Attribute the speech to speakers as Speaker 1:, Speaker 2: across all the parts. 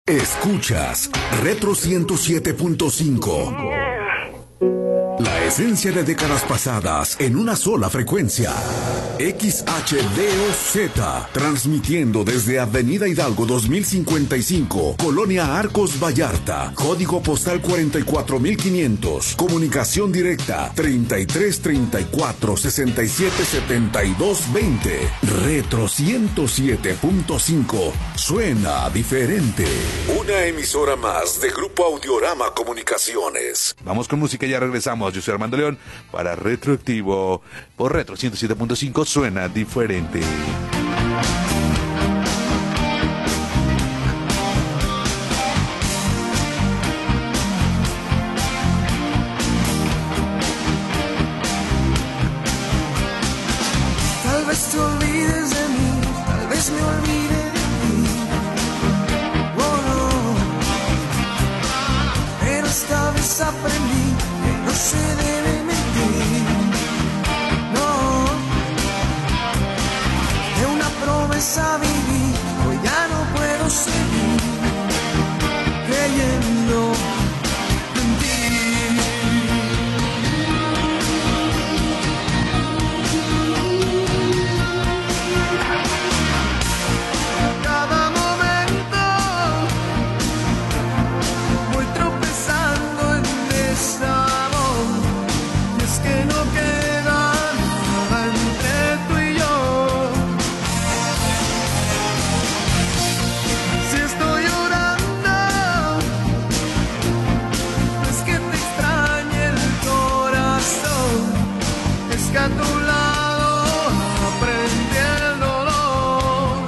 Speaker 1: Escuchas Retro 107.5. La esencia de décadas pasadas en una sola frecuencia. XHDOZ, transmitiendo desde Avenida Hidalgo 2055, Colonia Arcos Vallarta, código postal 44500, comunicación directa 3334 67 72 20. Retro 107.5, suena diferente. Una emisora más de Grupo Audiorama Comunicaciones.
Speaker 2: Vamos con música y ya regresamos. Yo soy Armando León para Retroactivo por Retro 107.5, suena diferente.
Speaker 3: Tal vez te olvides de mí, tal vez me olvide de ti. Oh no, pero esta vez aprendí que no se debe mentir. No, de una promesa viví, hoy ya no puedo seguir creyendo en ti. Cada momento voy tropezando en desamor, y es que no queda nada entre tú y yo. Si estoy llorando, no es que te extrañe el corazón, es que a tu lado aprendí el dolor.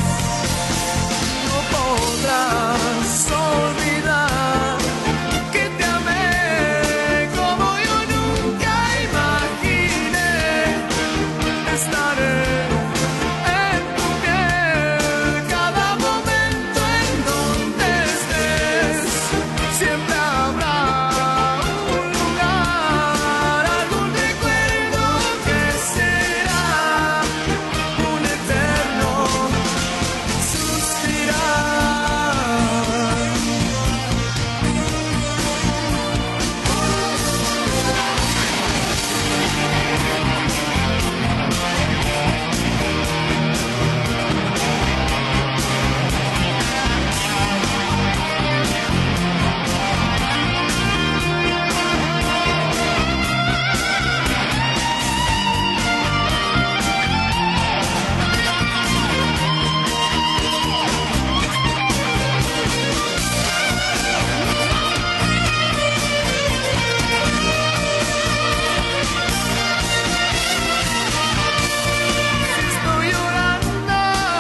Speaker 3: No podrás olvidar que te amé como yo nunca imaginé. Estaré en tu piel cada momento en donde estés. Siempre habrá un lugar, algún recuerdo que será un eterno suspirar. Estoy llorando,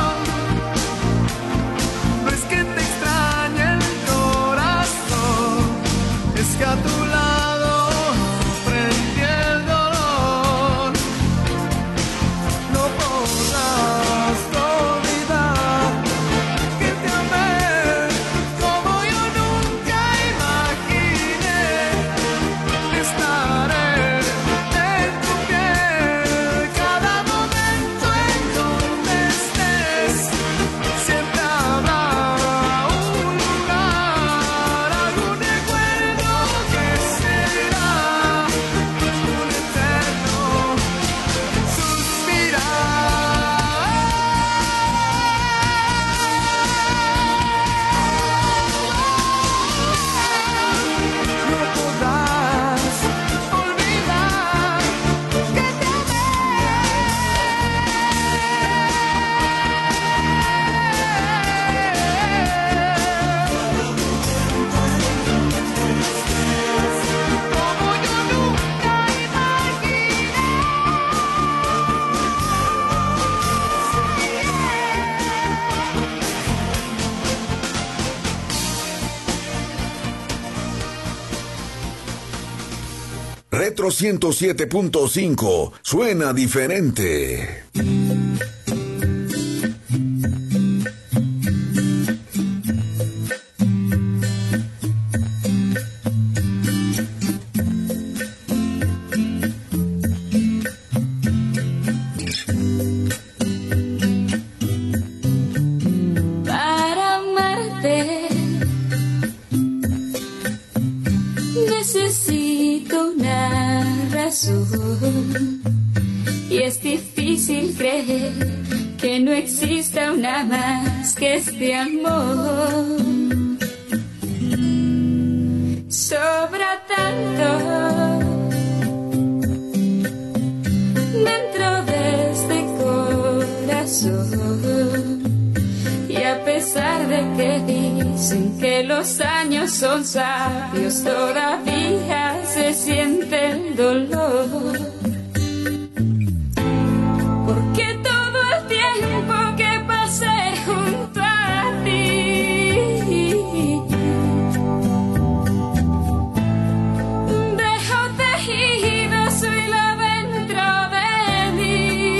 Speaker 3: no es que te extrañe el corazón, es que a tu lado aprendí el dolor. No podrás olvidar que te amé como yo nunca imaginé. Estaré en tu piel cada momento en donde estés. Siempre habrá un lugar, algún recuerdo que será un eterno suspirar. No podrás olvidar que te amé como yo nunca imaginé.
Speaker 1: Retro 107.5, suena diferente.
Speaker 4: Para amarte corazón. Y es difícil creer que no exista una más que este amor. Sobra tanto dentro de este corazón. Y a pesar de que dicen que los años son sabios, todavía se siente el dolor. Porque todo el tiempo que pasé junto a ti, dejo tejido su hilo dentro de mí.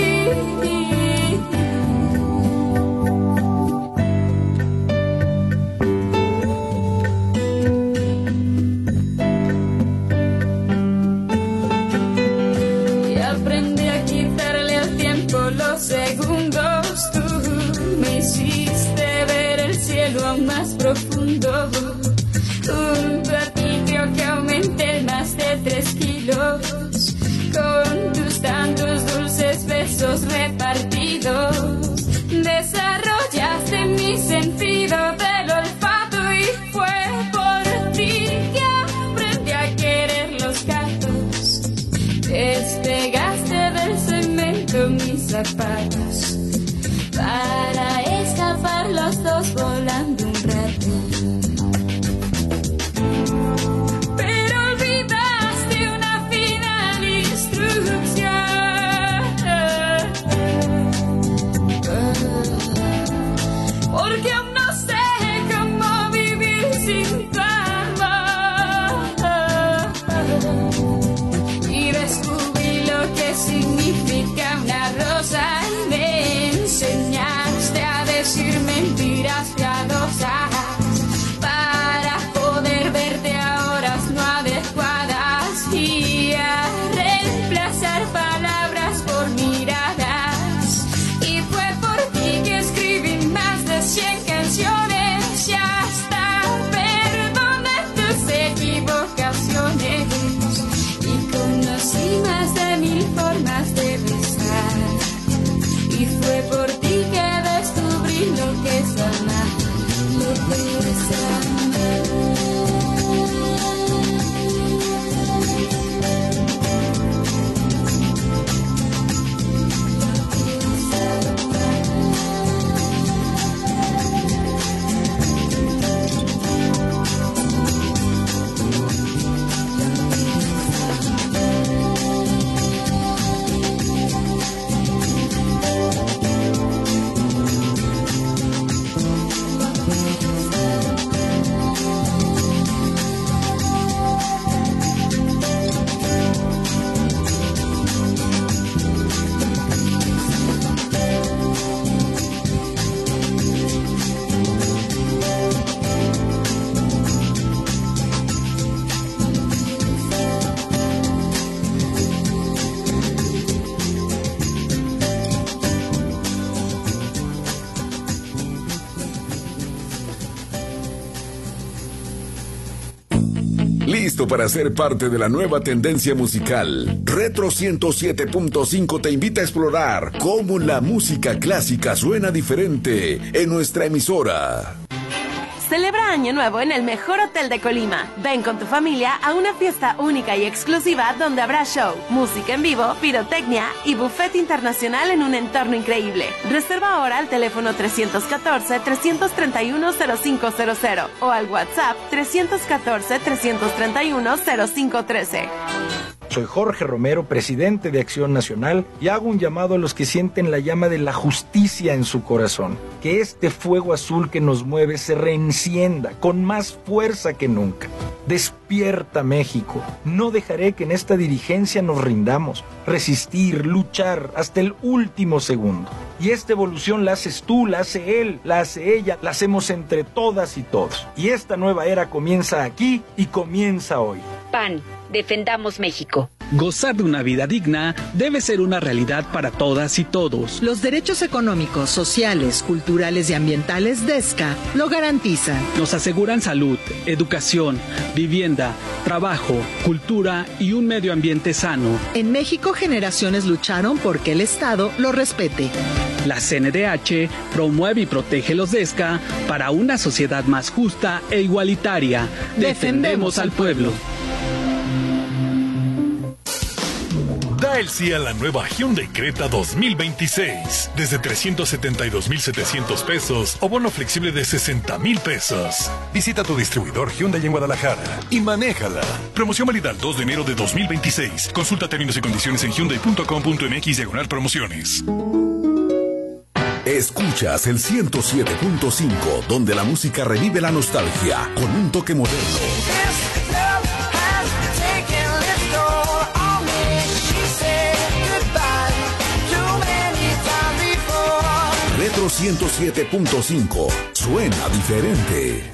Speaker 4: Y aprendí a quitarle al tiempo los segundos. Tú me hiciste ver el cielo aún más profundo. Junto a ti creo que aumenté más de 3 kilos. Con tus tantos dulces besos repartidos, desarrollaste mi sentido del olfato. Y fue por ti que aprendí a querer los gatos. Despegaste del cemento mis zapatos para escapar los dos volando un rato. Pero olvidaste una final instrucción. Porque aún no sé cómo vivir sin tu amor. Y descubrí lo que significa una rosa. Y me enseñaste a decir mentiras piadosas para poder verte a horas no adecuadas y a reemplazar palabras por miradas. Y fue por ti que escribí más de 100 canciones y hasta perdoné tus equivocaciones. Y conocí más de 1000 formas de besar. Y fue por ti que descubrí lo que es amar, lo que es
Speaker 1: ¿Listo para ser parte de la nueva tendencia musical? Retro 107.5 te invita a explorar cómo la música clásica suena diferente en nuestra emisora.
Speaker 5: Celebra Año Nuevo en el mejor hotel de Colima. Ven con tu familia a una fiesta única y exclusiva donde habrá show, música en vivo, pirotecnia y buffet internacional en un entorno increíble. Reserva ahora al teléfono 314-331-0500 o al WhatsApp 314-331-0513.
Speaker 6: Soy Jorge Romero, presidente de Acción Nacional, y hago un llamado a los que sienten la llama de la justicia en su corazón. Que este fuego azul que nos mueve se reencienda con más fuerza que nunca. Despierta, México. No dejaré que en esta dirigencia nos rindamos. Resistir, luchar hasta el último segundo. Y esta evolución la haces tú, la hace él, la hace ella, la hacemos entre todas y todos. Y esta nueva era comienza aquí y comienza hoy.
Speaker 7: PAN. Defendamos México.
Speaker 8: Gozar de una vida digna debe ser una realidad para todas y todos.
Speaker 9: Los derechos económicos, sociales, culturales y ambientales de ESCA lo garantizan.
Speaker 8: Nos aseguran salud, educación, vivienda, trabajo, cultura y un medio ambiente sano.
Speaker 9: En México, generaciones lucharon porque el Estado lo respete.
Speaker 8: La CNDH promueve y protege los DESCA para una sociedad más justa e igualitaria. Defendemos al pueblo.
Speaker 10: Da el sí a la nueva Hyundai Creta 2026. Desde 372,700 pesos o bono flexible de 60,000 pesos. Visita tu distribuidor Hyundai en Guadalajara y manéjala. Promoción válida el 2 de enero de 2026. Consulta términos y condiciones en hyundai.com.mx/promociones.
Speaker 1: Escuchas el 107.5, donde la música revive la nostalgia con un toque moderno. Retro 107.5, suena diferente.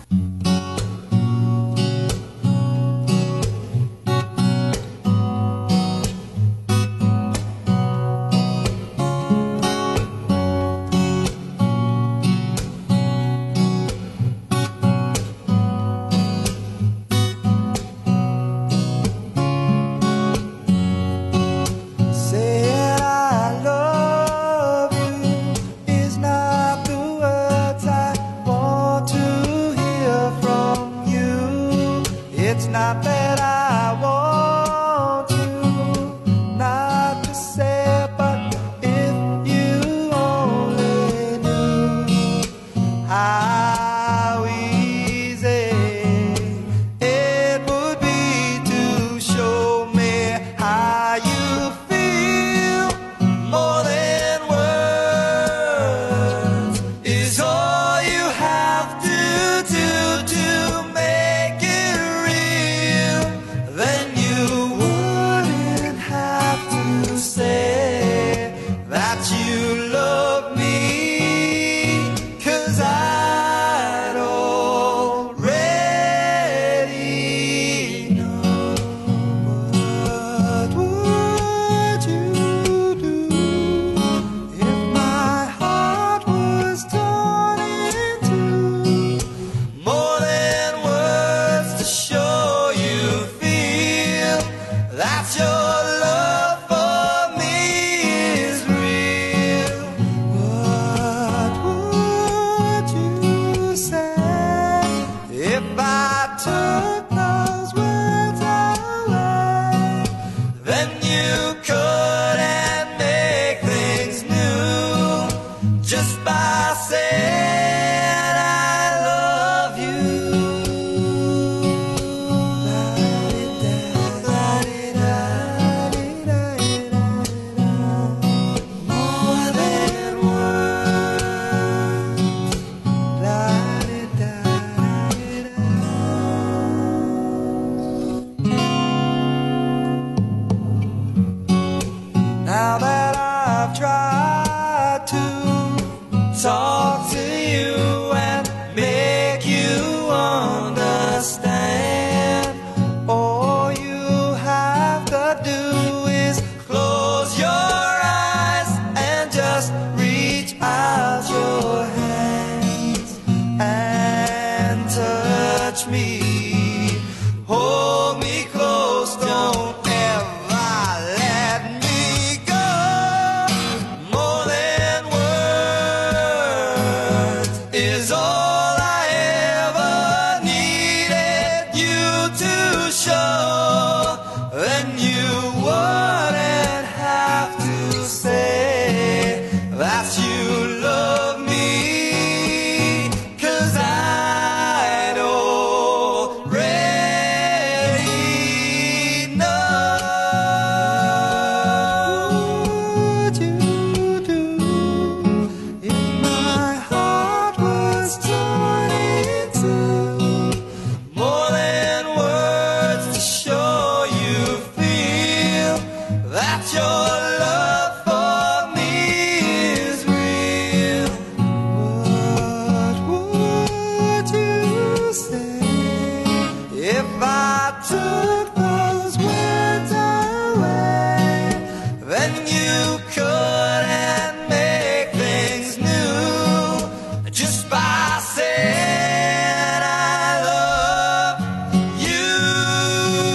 Speaker 3: By saying I love you.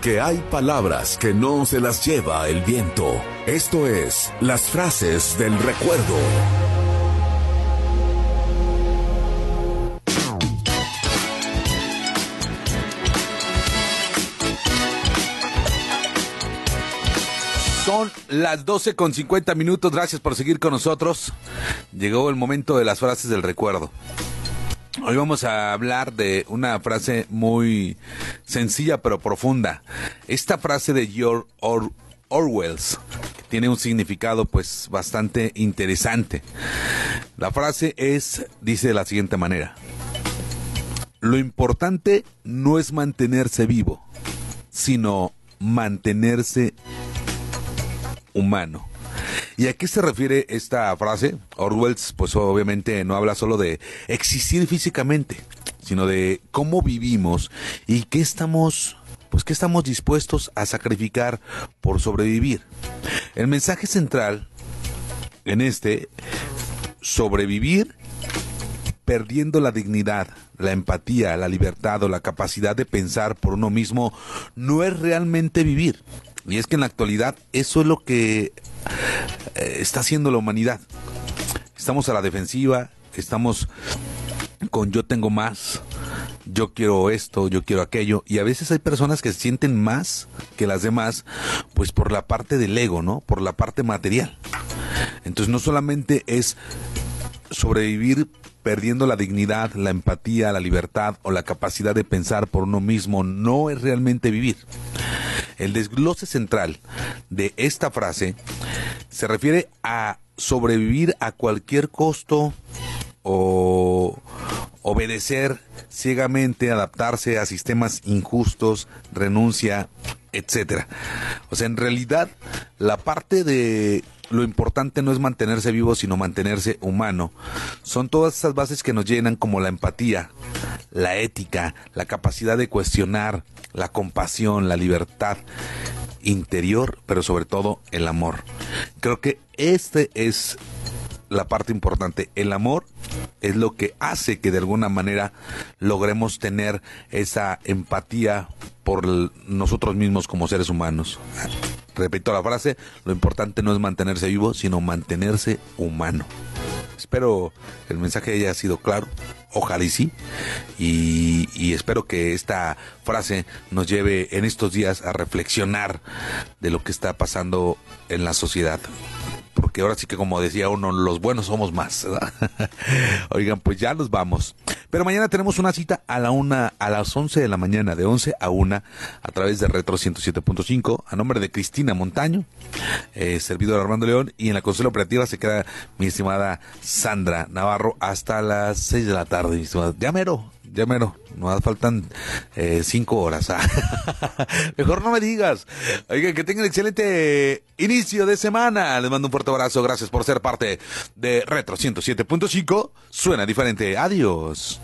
Speaker 1: porque hay palabras que no se las lleva el viento. Esto es Las Frases del Recuerdo.
Speaker 2: Son las 12:50. Gracias por seguir con nosotros. Llegó el momento de las frases del recuerdo. Hoy vamos a hablar de una frase muy sencilla pero profunda. Esta frase de George Orwell tiene un significado pues bastante interesante. La frase dice de la siguiente manera: lo importante no es mantenerse vivo, sino mantenerse humano. ¿Y a qué se refiere esta frase? Orwell, pues obviamente no habla solo de existir físicamente, sino de cómo vivimos y qué estamos dispuestos a sacrificar por sobrevivir. El mensaje central en sobrevivir perdiendo la dignidad, la empatía, la libertad o la capacidad de pensar por uno mismo, no es realmente vivir. Y es que en la actualidad eso es lo que está haciendo la humanidad. Estamos a la defensiva, estamos con yo tengo más, yo quiero esto, yo quiero aquello. Y a veces hay personas que se sienten más que las demás, pues por la parte del ego, ¿no? Por la parte material. Entonces no solamente es sobrevivir perdiendo la dignidad, la empatía, la libertad o la capacidad de pensar por uno mismo, no es realmente vivir. El desglose central de esta frase se refiere a sobrevivir a cualquier costo o obedecer ciegamente, adaptarse a sistemas injustos, renuncia, etcétera. O sea, en realidad, la parte de lo importante no es mantenerse vivo, sino mantenerse humano. Son todas esas bases que nos llenan, como la empatía, la ética, la capacidad de cuestionar, la compasión, la libertad interior, pero sobre todo el amor. Creo que es la parte importante. El amor es lo que hace que de alguna manera logremos tener esa empatía por nosotros mismos como seres humanos. Repito la frase: lo importante no es mantenerse vivo, sino mantenerse humano. Espero el mensaje haya sido claro, ojalá y sí, y espero que esta frase nos lleve en estos días a reflexionar de lo que está pasando en la sociedad. Porque ahora sí que, como decía uno, los buenos somos más, ¿verdad? Oigan, pues ya nos vamos. Pero mañana tenemos una cita a las 11 de la mañana, de 11 a 1, a través de Retro 107.5, a nombre de Cristina Montaño, servidor Armando León, y en la consola operativa se queda mi estimada Sandra Navarro hasta las 6 de la tarde, mi estimada. Ya mero, nos faltan 5 horas. Mejor no me digas. Oigan, que tengan excelente inicio de semana. Les mando un fuerte abrazo. Gracias por ser parte de Retro 107.5. Suena diferente. Adiós.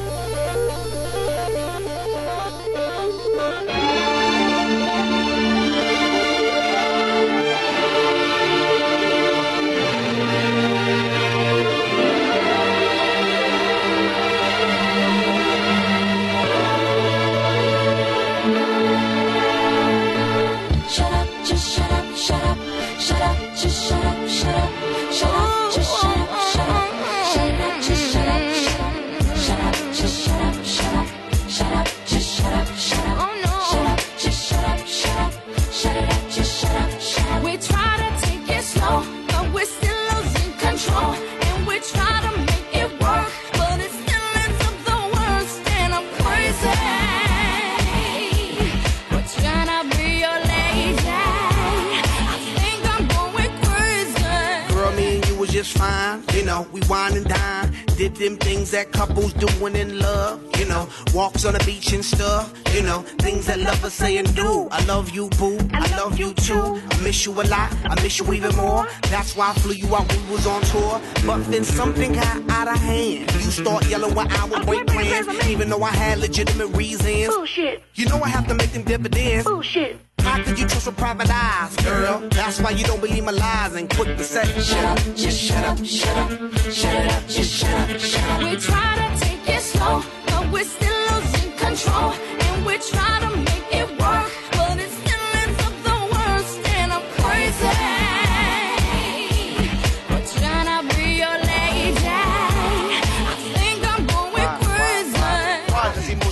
Speaker 11: Fine, you know, we wine and dine, did them things that couples doing in love, you know, walks on the beach and stuff, you know, things that lovers say and do. I love you, boo, I love you too, I miss you a lot, I miss you even more, that's why I flew you out when we was on tour, but then something got out of hand, you start yelling when I would break plans, even though I had legitimate reasons. Bullshit. You know I have to make them dividends. Bullshit. How could you trust with private eyes, girl? That's why you don't believe my lies and quick to say, shut up, just shut up, shut up, shut it up, just shut up, shut up.
Speaker 4: We try to take it slow, but we're still losing control, and we try to make it work, but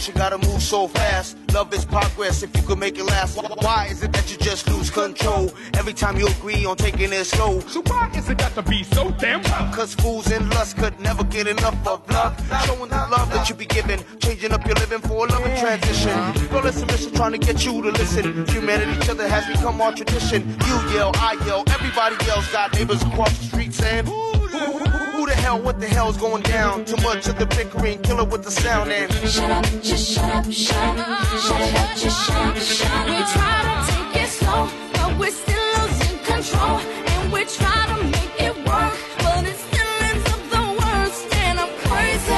Speaker 11: emotion, gotta move so fast. Love is progress if you could make it last. Why is it that you just lose control every time you agree on taking it slow?
Speaker 12: So why is it got to be so damn rough?
Speaker 11: Cause fools in lust could never get enough of love. Showing the love that you be giving, changing up your living for a loving transition. Flawless submission trying to get you to listen. Humanity each other has become our tradition. You yell, I yell, everybody yells. Got neighbors across the street saying, who the hell, what the hell's going down? Too much of the bickering, killer with the sound and
Speaker 4: shut up, just shut up, shut up, shut up, just shut up, shut up. We try to take it slow, but we're still losing control. And we try to make it work, but it still ends up the worst. And I'm crazy.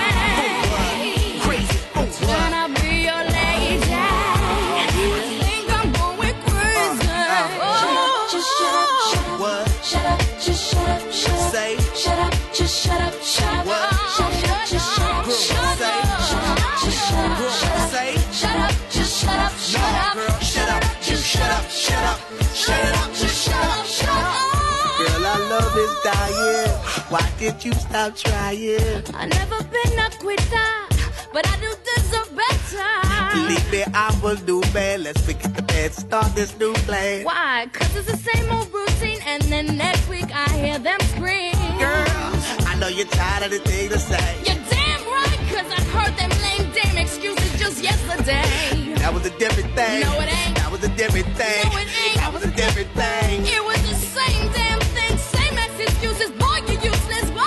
Speaker 4: Can I be your lady? I think I'm going crazy. Just shut up, shut up.
Speaker 11: What?
Speaker 4: Shut up, just shut up, shut up.
Speaker 11: Say.
Speaker 4: Shut up, just shut up, shut up.
Speaker 11: What?
Speaker 4: Shut up, just shut up, shut up. Shut up, just shut up, shut up.
Speaker 11: Say.
Speaker 4: Shut up, just shut up, shut up.
Speaker 11: Girl, shut up, just shut up, shut up.
Speaker 4: Shut up, just shut up, shut up.
Speaker 11: Girl, our love is dying. Why did you stop trying?
Speaker 4: I've never been a quitter, but I do deserve better.
Speaker 11: Believe me, I will do bad. Let's forget the bad, start this new plan.
Speaker 4: Why? 'Cause it's the same old routine, and then next week I hear them scream.
Speaker 11: Girl, I know you're tired of the thing to say.
Speaker 4: You're damn right, 'cause I heard them lame damn excuses just yesterday.
Speaker 11: That was a different thing.
Speaker 4: No, it ain't.
Speaker 11: That was a different thing.
Speaker 4: No, it ain't.
Speaker 11: That was a different thing.
Speaker 4: It was the same damn thing, same as excuses. Boy, you useless. Whoa!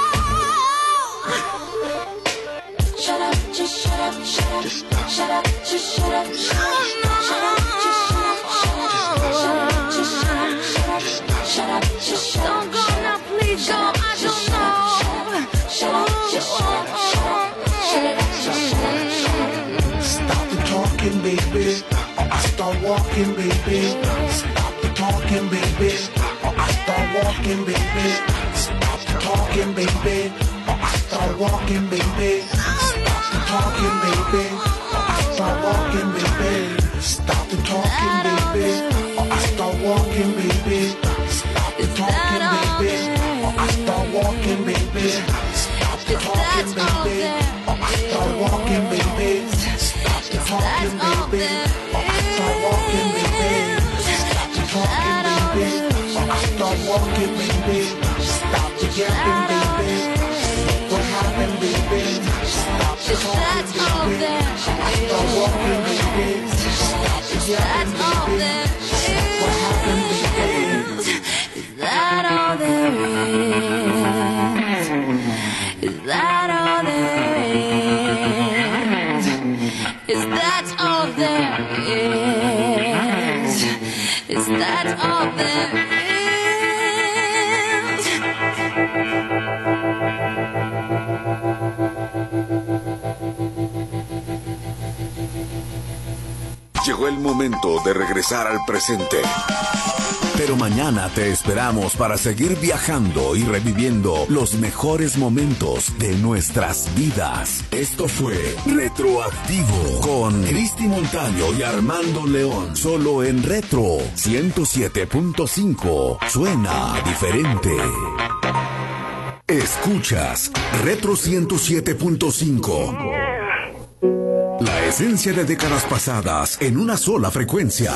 Speaker 4: Shut up, just shut up, shut up.
Speaker 11: Just stop.
Speaker 4: Shut up, just shut up, shut up. Shut up, just shut up, shut up. Shut up, just shut up, shut up. Shut up, just shut up. Don't go now, please go. I don't know. Shut up, just shut up, shut up. Shut up, just shut up, shut up.
Speaker 11: Stop the talking, baby. Or I start walking, baby. Stop the talking, baby. Or I start walking, baby. Stop the talking, baby. Or I start walking, baby. Stop the talking, baby. Or I start walking, baby. Stop the talking, baby. Or I start walking, baby. Stop the talking, baby. Or I start walking, baby. Stop the talking, baby. Or I start walking, baby. Stop the talking, baby. Or I start walking, baby. Stop the talking, baby. Or I start walking, baby. Stop the yapping, baby. What happened, baby? Stop the talking, baby. I start walking, baby. Stop the yapping, baby. What happened, baby?
Speaker 4: Is that all there is? Is that all there is? Is that all there is? Is that all there is?
Speaker 1: Llegó el momento de regresar al presente. Pero mañana te esperamos para seguir viajando y reviviendo los mejores momentos de nuestras vidas. Esto fue Retroactivo con Cristi Montaño y Armando León. Solo en Retro 107.5. Suena diferente. Escuchas Retro 107.5. La esencia de décadas pasadas en una sola frecuencia.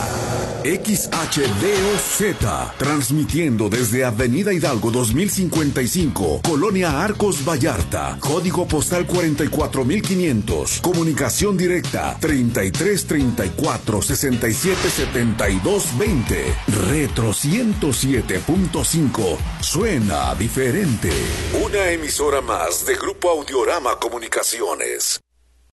Speaker 1: XHDOZ, transmitiendo desde Avenida Hidalgo 2055, Colonia Arcos Vallarta, código postal 44500, comunicación directa 33 34 67 72 20. Retro 107.5, suena diferente. Una emisora más de Grupo Audiorama Comunicaciones.